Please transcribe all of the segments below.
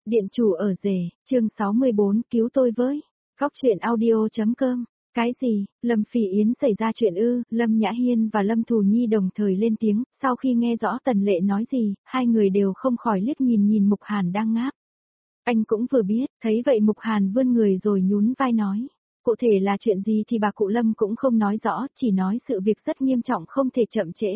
Điện chủ ở rể, chương 64 cứu tôi với. Góc truyện audio.com. Cái gì, Lâm Phỉ Yến xảy ra chuyện ư? Lâm Nhã Hiên và Lâm Thù Nhi đồng thời lên tiếng, sau khi nghe rõ Tần Lệ nói gì, hai người đều không khỏi liếc nhìn Mục Hàn đang ngáp. Anh cũng vừa biết, thấy vậy Mục Hàn vươn người rồi nhún vai nói. Cụ thể là chuyện gì thì bà cụ Lâm cũng không nói rõ, chỉ nói sự việc rất nghiêm trọng không thể chậm trễ.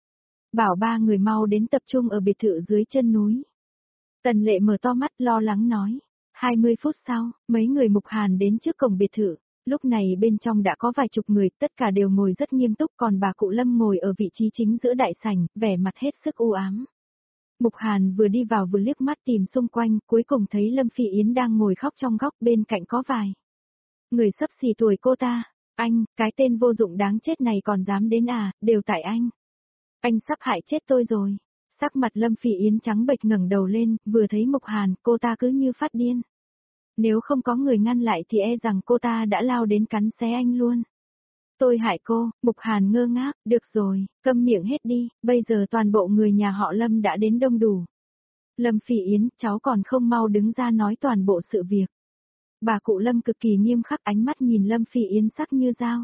Bảo ba người mau đến tập trung ở biệt thự dưới chân núi. Tần Lệ mở to mắt lo lắng nói. 20 phút sau, mấy người Mục Hàn đến trước cổng biệt thự. Lúc này bên trong đã có vài chục người, tất cả đều ngồi rất nghiêm túc, còn bà cụ Lâm ngồi ở vị trí chính giữa đại sảnh, vẻ mặt hết sức u ám. Mục Hàn vừa đi vào vừa liếc mắt tìm xung quanh, cuối cùng thấy Lâm Phỉ Yến đang ngồi khóc trong góc, bên cạnh có vài người xấp xì tuổi cô ta. Anh, cái tên vô dụng đáng chết này còn dám đến à, đều tại anh. Anh sắp hại chết tôi rồi. Sắc mặt Lâm Phỉ Yến trắng bệch ngẩng đầu lên, vừa thấy Mục Hàn, cô ta cứ như phát điên. Nếu không có người ngăn lại thì e rằng cô ta đã lao đến cắn xé anh luôn. Tôi hại cô, Mục Hàn ngơ ngác, được rồi, câm miệng hết đi, bây giờ toàn bộ người nhà họ Lâm đã đến đông đủ. Lâm Phỉ Yến, cháu còn không mau đứng ra nói toàn bộ sự việc. Bà cụ Lâm cực kỳ nghiêm khắc, ánh mắt nhìn Lâm Phỉ Yến sắc như dao.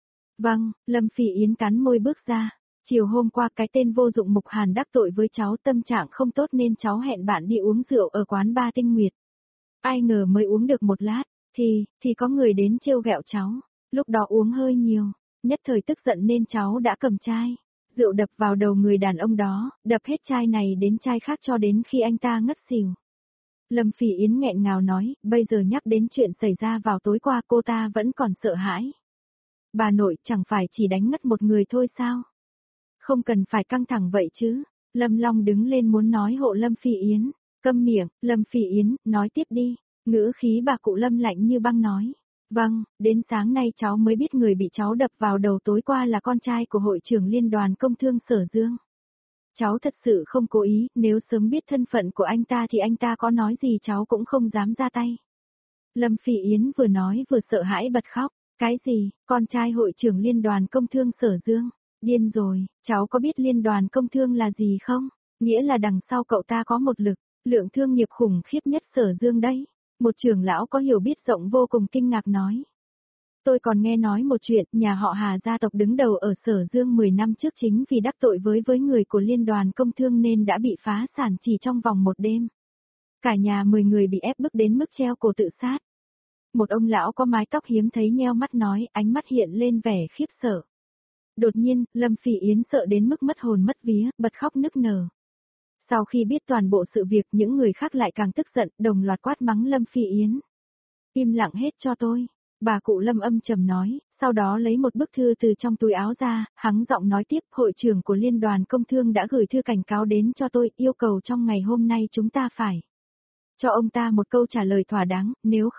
Vâng, Lâm Phỉ Yến cắn môi bước ra. Chiều hôm qua cái tên vô dụng Mục Hàn đắc tội với cháu, tâm trạng không tốt nên cháu hẹn bạn đi uống rượu ở quán Ba Tinh Nguyệt. Ai ngờ mới uống được một lát, thì có người đến trêu ghẹo cháu. Lúc đó uống hơi nhiều, nhất thời tức giận nên cháu đã cầm chai rượu đập vào đầu người đàn ông đó, đập hết chai này đến chai khác cho đến khi anh ta ngất xỉu. Lâm Phỉ Yến nghẹn ngào nói, bây giờ nhắc đến chuyện xảy ra vào tối qua cô ta vẫn còn sợ hãi. Bà nội chẳng phải chỉ đánh ngất một người thôi sao? Không cần phải căng thẳng vậy chứ. Lâm Long đứng lên muốn nói hộ Lâm Phỉ Yến. Câm miệng, Lâm Phỉ Yến, nói tiếp đi. Ngữ khí bà cụ Lâm lạnh như băng nói. Vâng, đến sáng nay cháu mới biết người bị cháu đập vào đầu tối qua là con trai của hội trưởng liên đoàn công thương Sở Dương. Cháu thật sự không cố ý, nếu sớm biết thân phận của anh ta thì anh ta có nói gì cháu cũng không dám ra tay. Lâm Phỉ Yến vừa nói vừa sợ hãi bật khóc. Cái gì, con trai hội trưởng liên đoàn công thương Sở Dương? Điên rồi, cháu có biết liên đoàn công thương là gì không? Nghĩa là đằng sau cậu ta có một lượng thương nghiệp khủng khiếp nhất Sở Dương đấy. Một trưởng lão có hiểu biết rộng vô cùng kinh ngạc nói. Tôi còn nghe nói một chuyện, nhà họ Hà gia tộc đứng đầu ở Sở Dương 10 năm trước chính vì đắc tội với người của liên đoàn công thương nên đã bị phá sản chỉ trong vòng một đêm. Cả nhà 10 người bị ép bức đến mức treo cổ tự sát. Một ông lão có mái tóc hiếm thấy nheo mắt nói, ánh mắt hiện lên vẻ khiếp sợ. Đột nhiên, Lâm Phỉ Yến sợ đến mức mất hồn mất vía, bật khóc nức nở. Sau khi biết toàn bộ sự việc, những người khác lại càng tức giận, đồng loạt quát mắng Lâm Phỉ Yến. Im lặng hết cho tôi. Bà cụ Lâm âm trầm nói, sau đó lấy một bức thư từ trong túi áo ra, hắng giọng nói tiếp, hội trưởng của liên đoàn công thương đã gửi thư cảnh cáo đến cho tôi, yêu cầu trong ngày hôm nay chúng ta phải cho ông ta một câu trả lời thỏa đáng,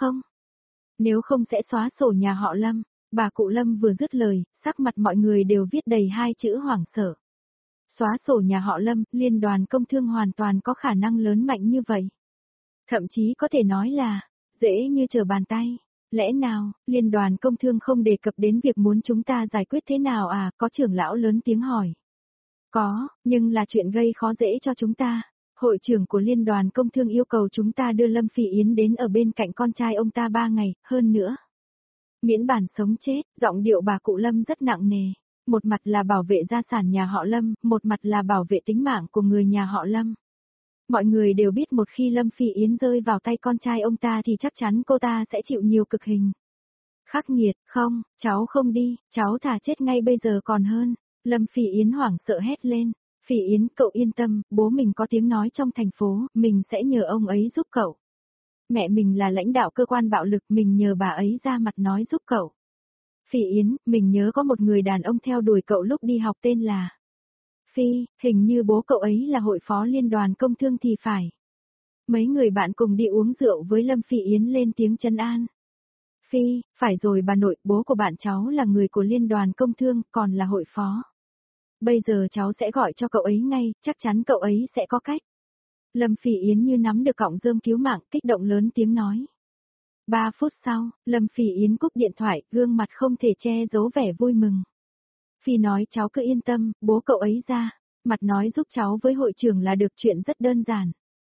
nếu không sẽ xóa sổ nhà họ Lâm. Bà cụ Lâm vừa dứt lời, sắc mặt mọi người đều viết đầy hai chữ hoảng sợ. Xóa sổ nhà họ Lâm, liên đoàn công thương hoàn toàn có khả năng lớn mạnh như vậy. Thậm chí có thể nói là, dễ như trở bàn tay. Lẽ nào, liên đoàn công thương không đề cập đến việc muốn chúng ta giải quyết thế nào à, có trưởng lão lớn tiếng hỏi. Có, nhưng là chuyện gây khó dễ cho chúng ta. Hội trưởng của liên đoàn công thương yêu cầu chúng ta đưa Lâm Phỉ Yến đến ở bên cạnh con trai ông ta 3 ngày, hơn nữa. Miễn bản sống chết, giọng điệu bà cụ Lâm rất nặng nề. Một mặt là bảo vệ gia sản nhà họ Lâm, một mặt là bảo vệ tính mạng của người nhà họ Lâm. Mọi người đều biết một khi Lâm Phỉ Yến rơi vào tay con trai ông ta thì chắc chắn cô ta sẽ chịu nhiều cực hình. Khắc nghiệt, không, cháu không đi, cháu thà chết ngay bây giờ còn hơn. Lâm Phỉ Yến hoảng sợ hét lên. Phỉ Yến, cậu yên tâm, bố mình có tiếng nói trong thành phố, mình sẽ nhờ ông ấy giúp cậu. Mẹ mình là lãnh đạo cơ quan bạo lực, mình nhờ bà ấy ra mặt nói giúp cậu. Phỉ Yến, mình nhớ có một người đàn ông theo đuổi cậu lúc đi học tên là Phi, hình như bố cậu ấy là hội phó liên đoàn công thương thì phải. Mấy người bạn cùng đi uống rượu với Lâm Phỉ Yến lên tiếng trấn an. Phi, phải rồi bà nội, bố của bạn cháu là người của liên đoàn công thương, còn là hội phó. Bây giờ cháu sẽ gọi cho cậu ấy ngay, chắc chắn cậu ấy sẽ có cách. Lâm Phỉ Yến như nắm được cọng rơm cứu mạng, kích động lớn tiếng nói. 3 phút sau, Lâm Phỉ Yến cúp điện thoại, gương mặt không thể che giấu vẻ vui mừng. Phi nói cháu cứ yên tâm, bố cậu ấy ra, mặt nói giúp cháu với hội trưởng là được, chuyện rất đơn giản.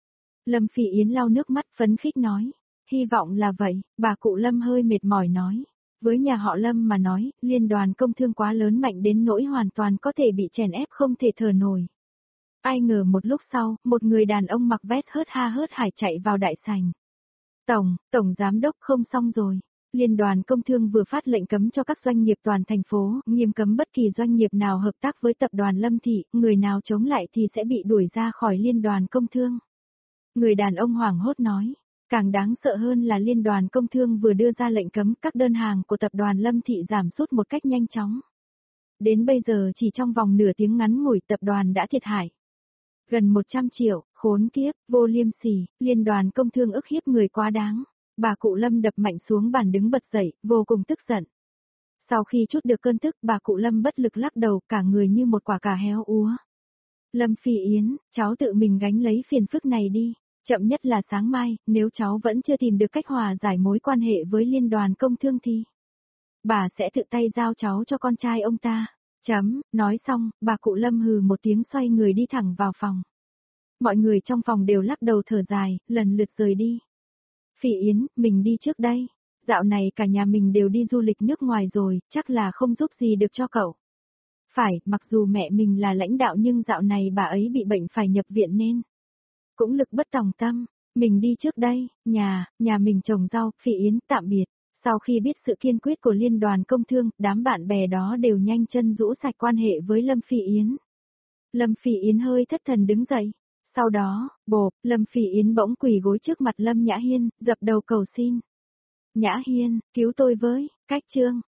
Lâm Phỉ Yến lau nước mắt phấn khích nói. Hy vọng là vậy, bà cụ Lâm hơi mệt mỏi nói. Với nhà họ Lâm mà nói, liên đoàn công thương quá lớn mạnh đến nỗi hoàn toàn có thể bị chèn ép không thể thở nổi. Ai ngờ một lúc sau, một người đàn ông mặc vest hớt ha hớt hải chạy vào đại sảnh. Tổng giám đốc không xong rồi. Liên đoàn công thương vừa phát lệnh cấm cho các doanh nghiệp toàn thành phố, nghiêm cấm bất kỳ doanh nghiệp nào hợp tác với tập đoàn Lâm Thị, người nào chống lại thì sẽ bị đuổi ra khỏi liên đoàn công thương. Người đàn ông hoảng hốt nói. Càng đáng sợ hơn là liên đoàn công thương vừa đưa ra lệnh cấm các đơn hàng của tập đoàn Lâm Thị giảm sút một cách nhanh chóng. Đến bây giờ chỉ trong vòng nửa tiếng ngắn ngủi tập đoàn đã thiệt hại gần 100 triệu, khốn kiếp, vô liêm sỉ, liên đoàn công thương ức hiếp người quá đáng. Bà cụ Lâm đập mạnh xuống bàn đứng bật dậy, vô cùng tức giận. Sau khi trút được cơn tức, bà cụ Lâm bất lực lắc đầu, cả người như một quả cà héo úa. Lâm Phỉ Yến, cháu tự mình gánh lấy phiền phức này đi. Chậm nhất là sáng mai, nếu cháu vẫn chưa tìm được cách hòa giải mối quan hệ với liên đoàn công thương thì bà sẽ tự tay giao cháu cho con trai ông ta. Nói xong, bà cụ Lâm hừ một tiếng xoay người đi thẳng vào phòng. Mọi người trong phòng đều lắc đầu thở dài, lần lượt rời đi. Phỉ Yến, mình đi trước đây. Dạo này cả nhà mình đều đi du lịch nước ngoài rồi, chắc là không giúp gì được cho cậu. Phải, mặc dù mẹ mình là lãnh đạo nhưng dạo này bà ấy bị bệnh phải nhập viện nên cũng lực bất tòng tâm. Mình đi trước đây, nhà mình trồng rau, Phỉ Yến, tạm biệt. Sau khi biết sự kiên quyết của liên đoàn công thương, đám bạn bè đó đều nhanh chân rũ sạch quan hệ với Lâm Phỉ Yến. Lâm Phỉ Yến hơi thất thần đứng dậy. Sau đó, Lâm Phỉ Yến bỗng quỳ gối trước mặt Lâm Nhã Hiên, dập đầu cầu xin. Nhã Hiên, cứu tôi với, cách chương.